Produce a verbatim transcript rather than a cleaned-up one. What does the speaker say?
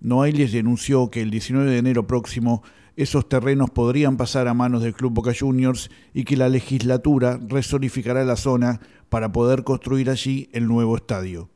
Noailles denunció que el diecinueve de enero próximo esos terrenos podrían pasar a manos del Club Boca Juniors y que la legislatura resolificará la zona para poder construir allí el nuevo estadio.